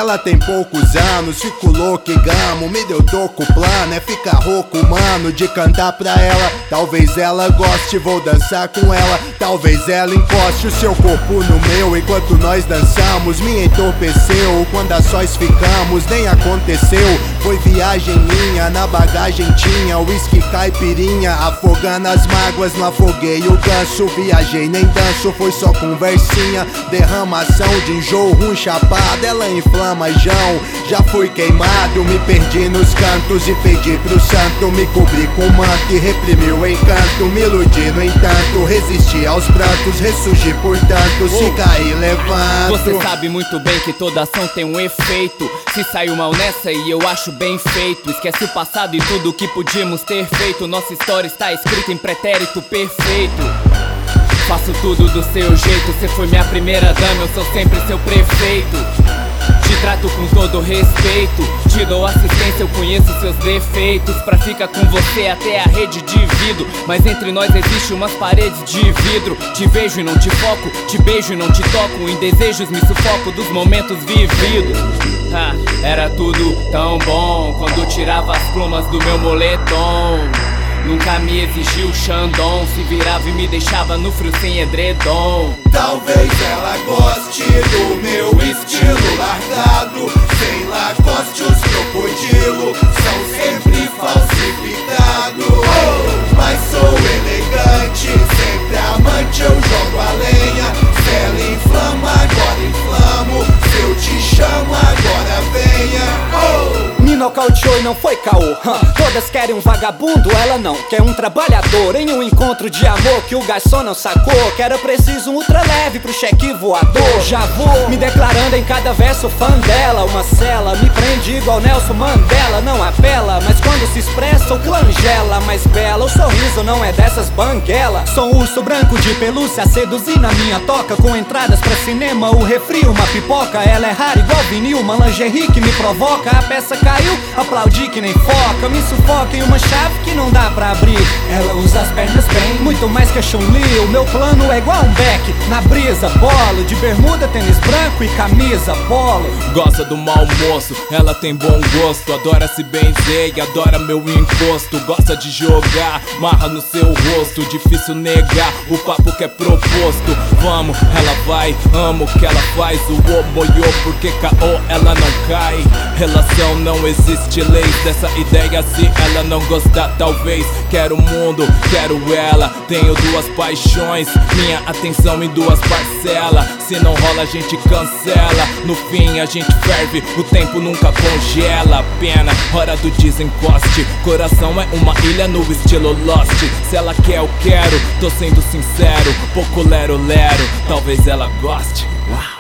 Ela tem poucos anos, fico louco e gamo. Me deu toco plano, é ficar rouco, mano, de cantar pra ela. Talvez ela goste, vou dançar com ela. Talvez ela encoste o seu corpo no meu enquanto nós dançamos. Me entorpeceu quando a sós ficamos, nem aconteceu. Foi viagem minha, na bagagem tinha whisky, caipirinha. Afogando as mágoas, não afoguei o ganso. Viajei, nem danço, foi só conversinha. Derramação de enjoo, ruim chapado, ela inflama Jão. Já fui queimado, me perdi nos cantos e pedi pro santo me cobrir com manto e reprimir o encanto. Me iludi, no entanto, resisti aos prantos, ressurgi portanto, se cair levanto. Você sabe muito bem que toda ação tem um efeito. Se saiu mal nessa e eu acho bem feito, esquece o passado e tudo que podíamos ter feito. Nossa história está escrita em pretérito perfeito. Faço tudo do seu jeito, você foi minha primeira dama, eu sou sempre seu prefeito. Te trato com todo respeito, te dou assistência, eu conheço seus defeitos. Pra ficar com você até a rede divido, mas entre nós existe umas paredes de vidro. Te vejo e não te foco, te beijo e não te toco. Em desejos me sufoco dos momentos vividos. Era tudo tão bom quando tirava as plumas do meu moletom. Nunca me exigiu Xandão, se virava e me deixava no frio sem edredom. Talvez ela goste do meu estilo largado, sem Lacoste os crocodilo são sempre falsificados. Mas sou elegante, sempre amante, eu jogo a lenha. Se ela inflama, agora inflamo, se eu te chamo, agora venha. Me nocauteou e não foi caô. Todas querem um vagabundo, ela não quer um trabalhador. Em um encontro de amor que o garçom não sacou, que era preciso um ultra leve pro cheque voador. Já vou me declarando em cada verso fã dela. Uma cela me prende igual Nelson Mandela. Não apela, mas quando se expressa o clangela. Mais bela, o sorriso não é dessas banguela. Sou um urso branco de pelúcia, seduzir na minha toca. Com entradas pra cinema, o refri, uma pipoca. Ela é rara igual vinil, uma lingerie que me provoca. A peça caiu, aplaudi que nem foca. Me sufoca em uma chave que não dá pra abrir. Ela usa as pernas bem, muito mais que a Chun-Li. O meu plano é igual um beck, na brisa, bolo. De bermuda, tênis branco e camisa, polo. Gosta do mau moço, ela tem bom gosto. Adora se benzer e adora meu encosto. Gosta de jogar, marra no seu rosto. Difícil negar o papo que é proposto. Vamos, ela vai, amo o que ela faz. O molhou porque K.O. ela não cai. Relação não existe leis dessa ideia. Se ela não gostar, talvez. Quero o mundo, quero ela. Tenho duas paixões, minha atenção em duas parcelas. Se não rola, a gente cancela. No fim a gente ferve, o tempo nunca congela. Pena, hora do desencoste. Coração é uma ilha no estilo Lost. Se ela quer, eu quero, tô sendo sincero. Pouco lero-lero, talvez ela goste. Uau.